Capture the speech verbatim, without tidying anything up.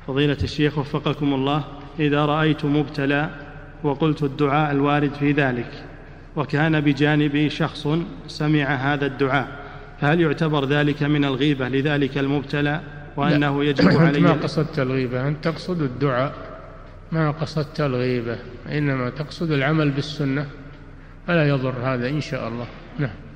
فضيلة الشيخ وفقكم الله، إذا رأيت مبتلى وقلت الدعاء الوارد في ذلك وكان بجانبي شخص سمع هذا الدعاء، فهل يعتبر ذلك من الغيبة لذلك المبتلى وأنه يجب علي؟ ما قصدت الغيبة، أنت تقصد الدعاء، ما قصدت الغيبة، إنما تقصد العمل بالسنة، فلا يضر هذا إن شاء الله. نعم.